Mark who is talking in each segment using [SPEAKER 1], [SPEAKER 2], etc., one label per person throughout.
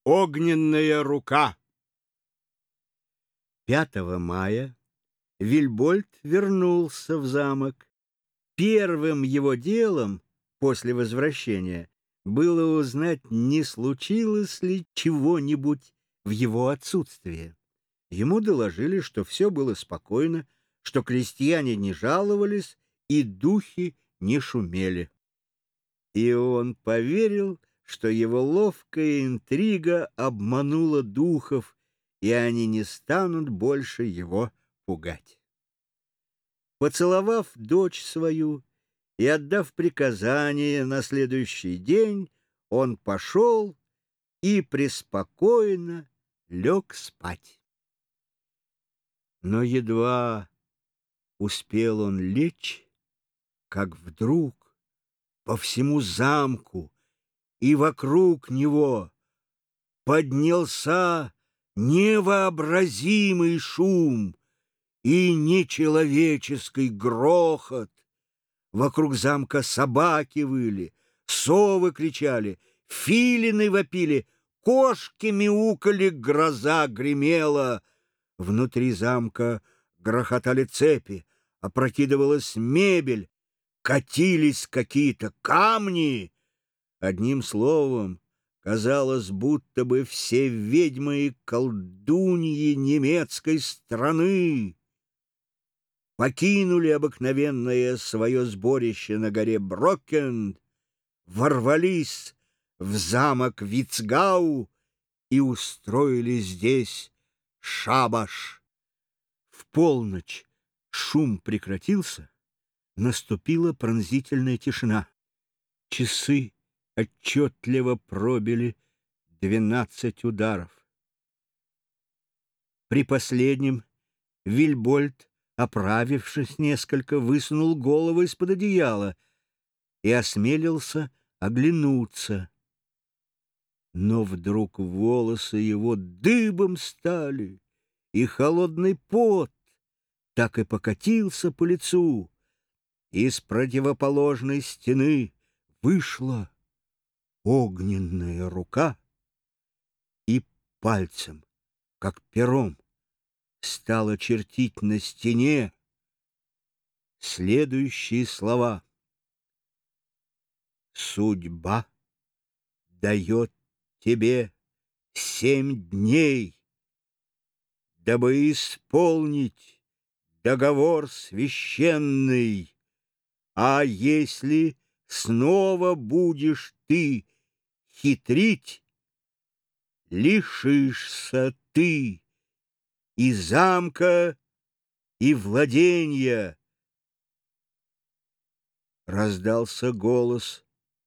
[SPEAKER 1] Огненная рука. 5 мая Вильбольд вернулся в замок. Первым его делом после возвращения было узнать, не случилось ли чего-нибудь в его отсутствие. Ему доложили, что все было спокойно, что крестьяне не жаловались и духи не шумели. И он поверил, что его ловкая интрига обманула духов, и они не станут больше его пугать. Поцеловав дочь свою и отдав приказание на следующий день, он пошел и преспокойно лег спать. Но едва успел он лечь, как вдруг по всему замку и вокруг него поднялся невообразимый шум и нечеловеческий грохот. Вокруг замка собаки выли, совы кричали, филины вопили, кошки мяукали, гроза гремела. Внутри замка грохотали цепи, опрокидывалась мебель, катились какие-то камни. Одним словом, казалось, будто бы все ведьмы и колдуньи немецкой страны покинули обыкновенное свое сборище на горе Брокен, ворвались в замок Вицгау и устроили здесь шабаш. В полночь шум прекратился, наступила пронзительная тишина. Часы отчетливо пробили 12 ударов. При последнем Вильбольд, оправившись несколько, высунул голову из-под одеяла и осмелился оглянуться. Но вдруг волосы его дыбом стали, и холодный пот так и покатился по лицу. Из противоположной стены вышла огненная рука и пальцем, как пером, стала чертить на стене следующие слова: «Судьба дает тебе 7 дней, дабы исполнить договор священный, а если снова будешь ты хитрить, лишишься ты и замка, и владенья». Раздался голос.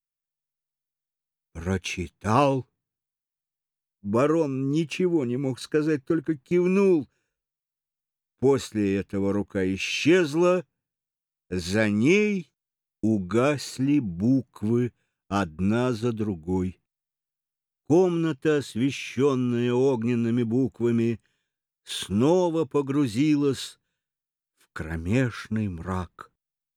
[SPEAKER 1] Прочитал. Барон ничего не мог сказать, только кивнул. После этого рука исчезла, за ней угасли буквы одна за другой. Комната, освещенная огненными буквами, снова погрузилась в кромешный мрак.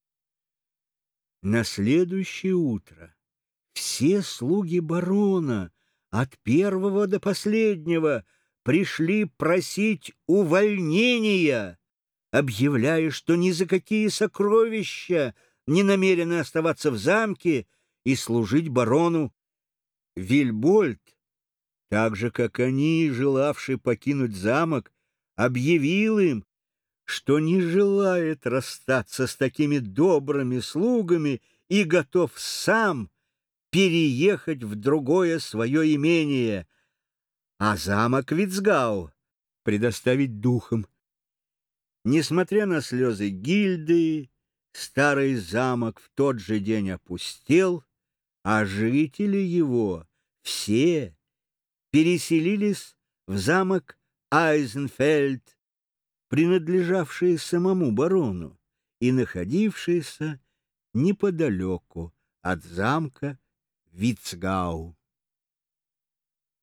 [SPEAKER 1] На следующее утро все слуги барона, от первого до последнего, пришли просить увольнения, объявляя, что ни за какие сокровища не намерены оставаться в замке и служить барону. Вильбольд, так же, как они, желавший покинуть замок, объявил им, что не желает расстаться с такими добрыми слугами и готов сам переехать в другое свое имение, а замок Вицгау предоставить духам. Несмотря на слезы гильдии, старый замок в тот же день опустел, а жители его все переселились в замок Айзенфельд, принадлежавший самому барону и находившийся неподалеку от замка Вицгау.